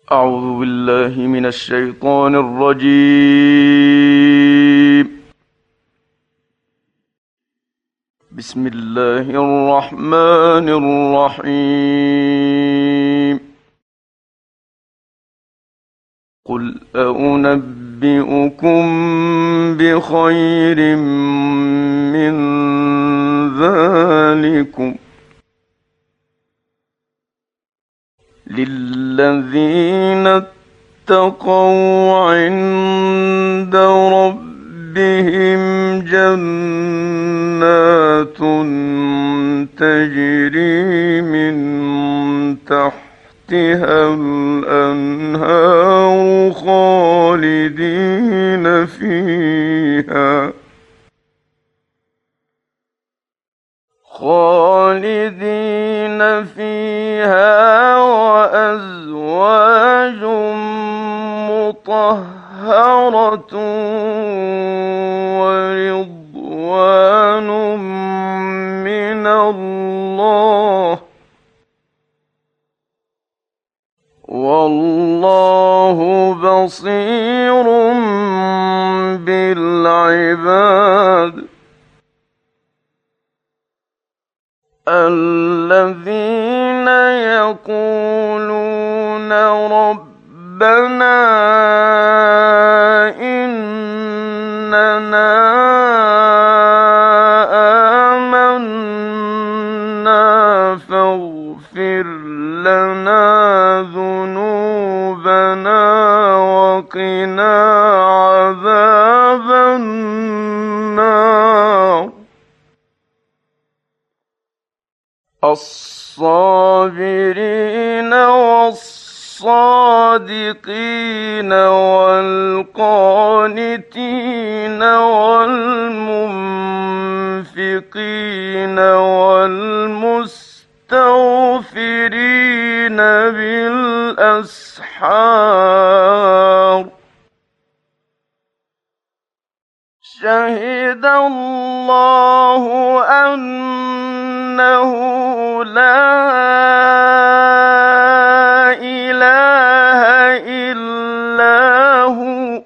أعوذ بالله من الشيطان الرجيم. بسم الله الرحمن الرحيم. قل أنبئكم بخير من ذلكم للذين اتقوا عند ربهم جنات تجري من تحتها الأنهار خالدين فيها وأزواج مطهرة ورضوان من الله والله بصير بالعباد. الذين يقولون ربنا إننا آمنا فاغفر لنا ذنوبنا وقنا عذاب النار. الصابرين والصادقين والقانتين والمنفقين والمستغفرين بالأسحار. شهد الله أنه لا إله إلا هو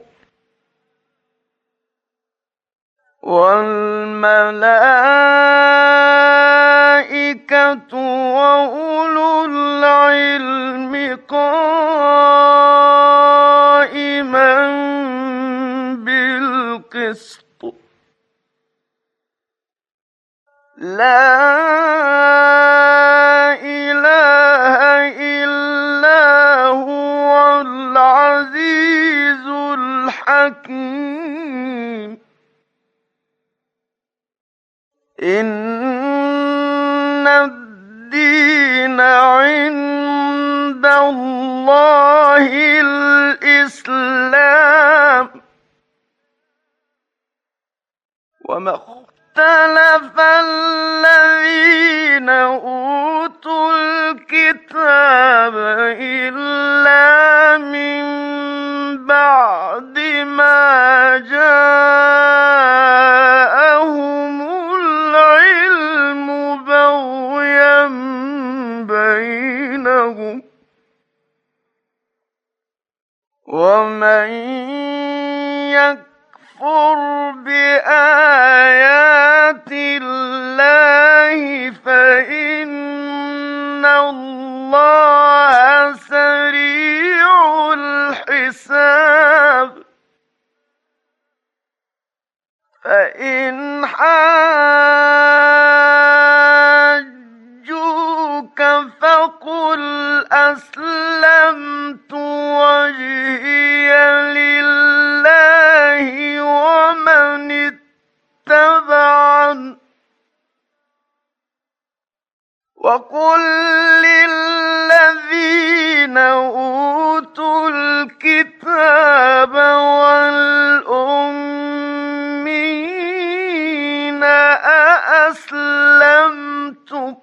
والملائكة وأولو العلم قائما بالقسط. لا إله إلا هو العزيز الحكيم. إن الدين عند الله الإسلام. وما اختلف الذين أوتوا الكتاب إلا من بعد ما جاءهم العلم بغيا بينهم. ومن يكفر بآيات الله فإن الله سريع الحساب. فإن حاجوك فقل أسلمت وجهي لله ومن اتبعن. وقل للذين أوتوا الكتاب والأميين أأسلمتم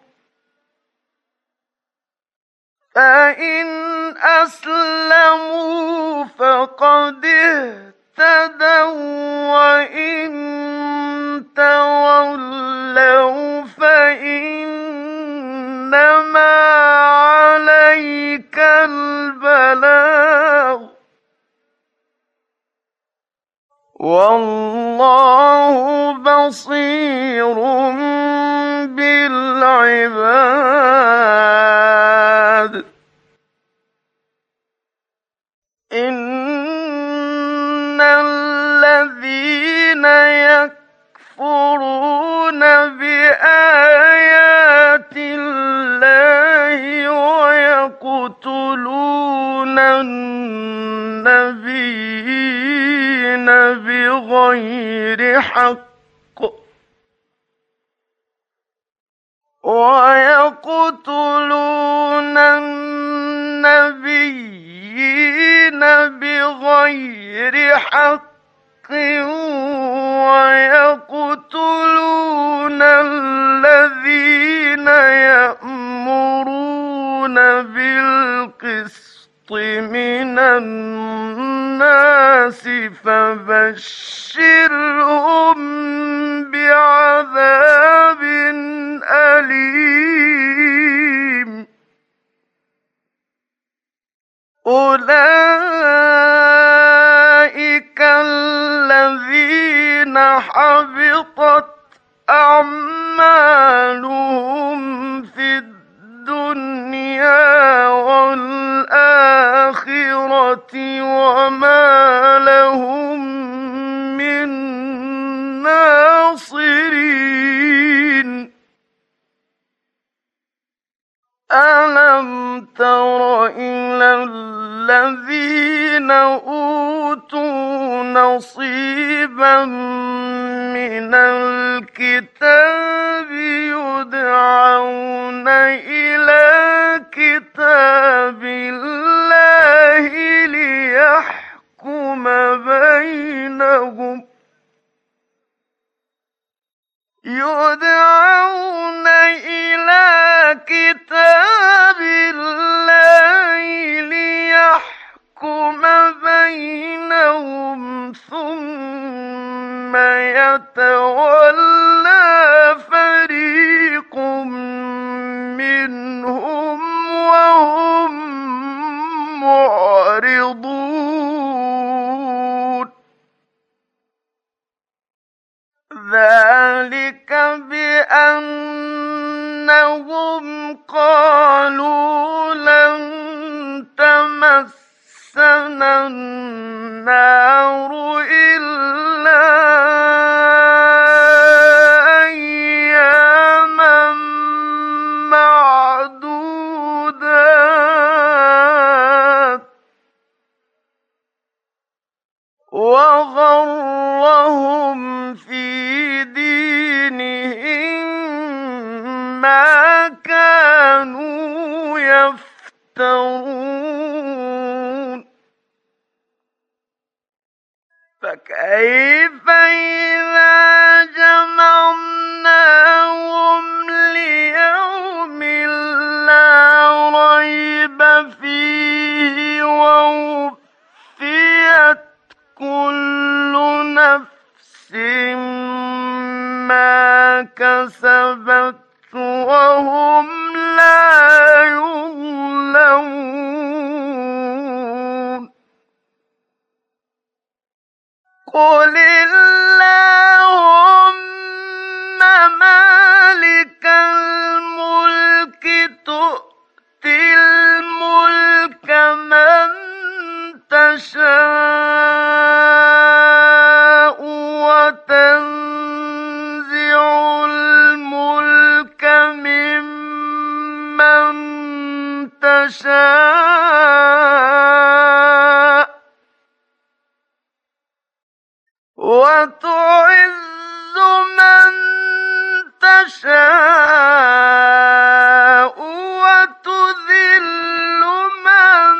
فإن أسلموا فقد اهتدوا وإن تولوا فإنما عليك البلاغ والله بصير بالعباد إن الذين يكفرون بآيات الله ويقتلون النبيين بغير حق ويقتلون الذين يأمرون بالقسط من الناس فبشرهم بعذاب أليم أولئك الذين حبطت أعمالهم في الدنيا والآخرة وما لهم من ناصرين ألم تر إلى الذين أوتوا نصيبا من الكتاب يدعون إلى كتاب الله ليحكم بينهم يدعون إلى كتاب الله ليحكم بينهم ثم يتولى فريق منهم وهم معرضون ذلك بأنهم قالوا لن تمسنا النار إلا أياما معدودات وغرهم في دينهم ما كانوا يفترون فكيف إذا جمعناهم ليوم لا ريب فيه ووفيت كل نفس ما كسبت وهم لا يظلمون قل اللهم مالك الملك تؤتي الملك من تشاء وتنزع الملك ممن تشاء وتعز من تشاء وتذل من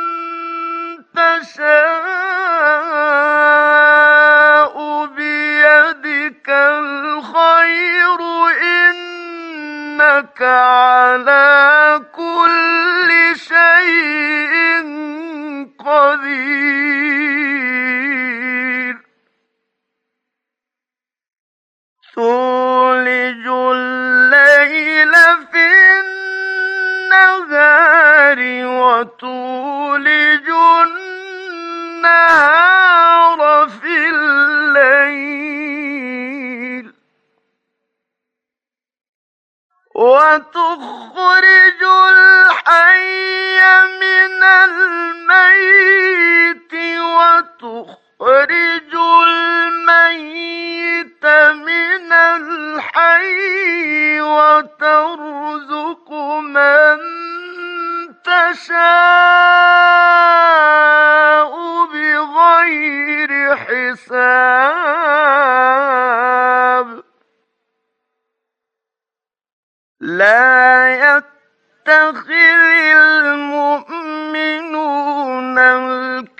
تشاء بيدك الخير إنك على كل شيء قدير تولج الليل في النهار وتولج النهار في الليل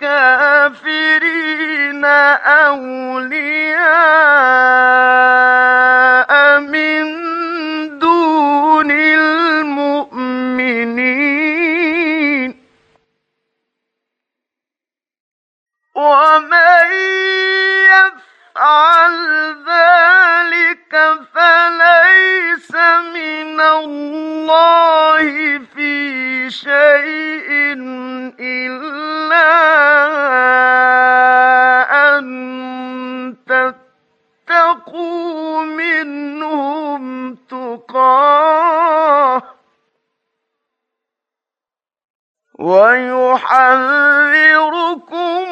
الكافرين أولياء من دون المؤمنين ومن يفعل ذلك فليس من الله في شيء إلا أن تتقوا منهم تقاه ويحذركم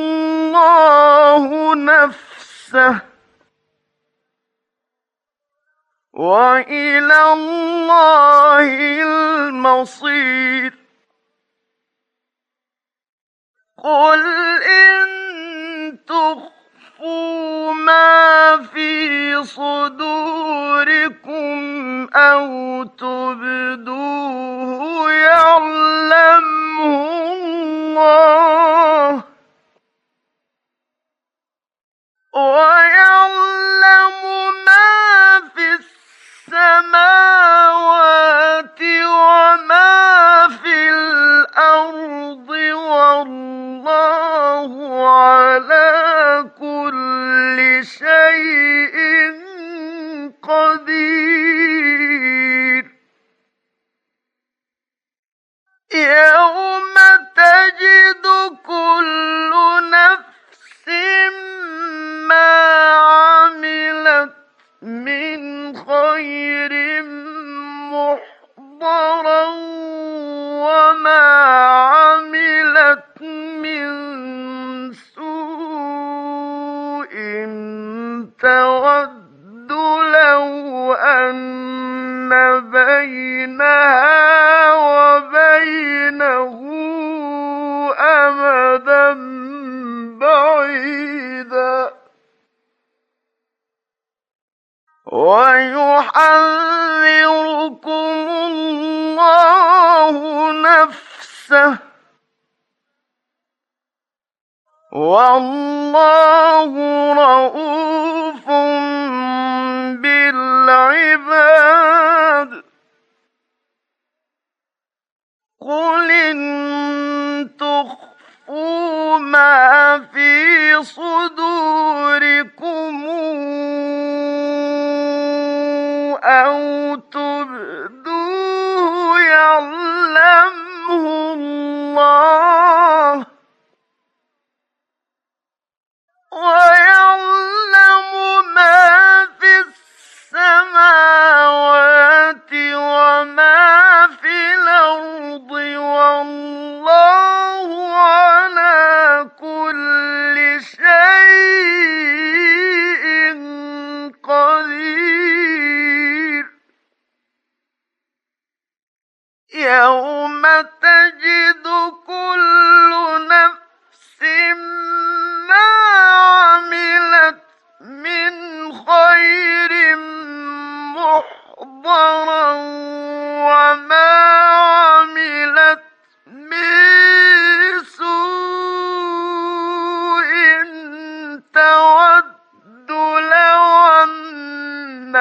الله نفسه وإلى الله المصير قل إن تخفوا ما في صدوركم أو تبدوه يعلمه الله ويعلم ما في السماوات وما في الأرض والله على كل شيء قدير يوم تجد كل نفس ما عملت من خير محضرا وما عملت من سوء تود لو أن بينها وبينه أمدا بعيدا ويحذركم الله نفسه والله رءوف بالعباد قل إن تخفوا ما في صدوركم أو تبدوه يعلمه الله ويعلم ما في السماوات وما في الأرض والله على كل شيء قدير يوم تجد كل نفس ما عملت من خير محضرا وما عملت من سوء تود لو أن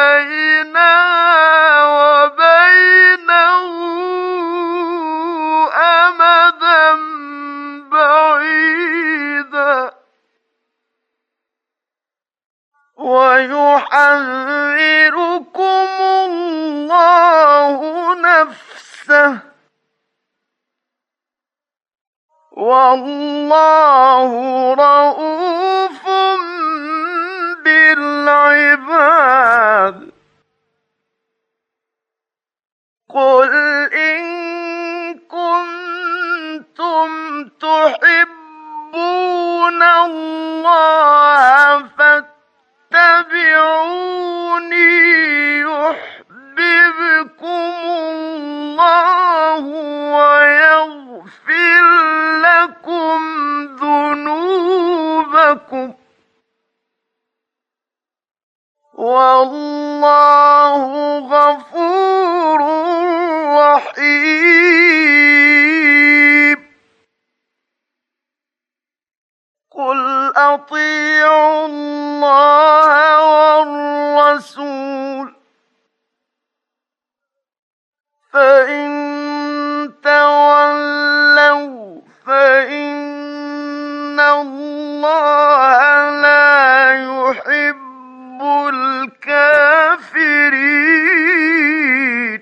بينها وبينه أمدا بعيدا ويحذركم الله نفسه والله رءوف بالعباد قل إن كنتم تحبون الله فاتبعوني يحببكم الله ويغفر لكم ذنوبكم والله غفور رحيم أطيعوا الله والرسول فإن تولوا فإن الله لا يحب الكافرين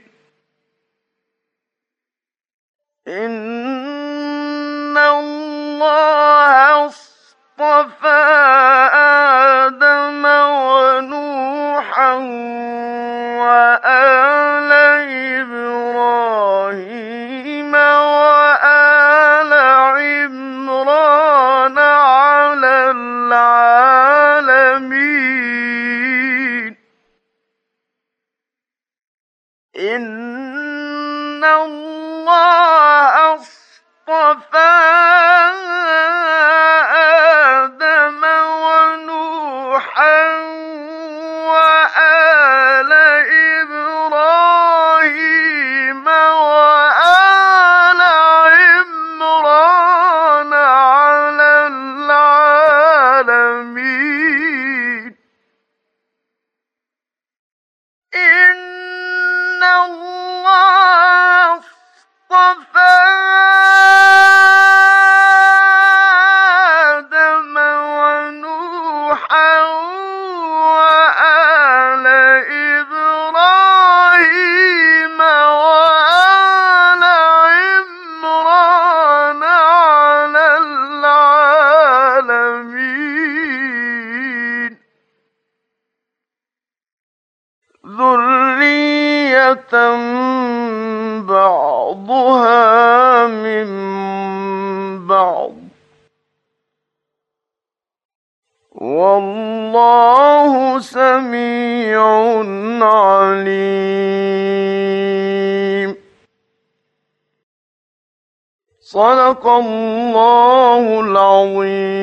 إن الله اصطفى آدم ونوحا وآل إبراهيم وآل عمران على العالمين إن الله اصطفى آدم ونوحا وآل إبراهيم وآل عمران على العالمين إن الله اصطفى آدم ونوحا وآل إبراهيم وآل عمران على العالمين ذرية بعضها من بعض والله سميع عليم صدق الله العظيم.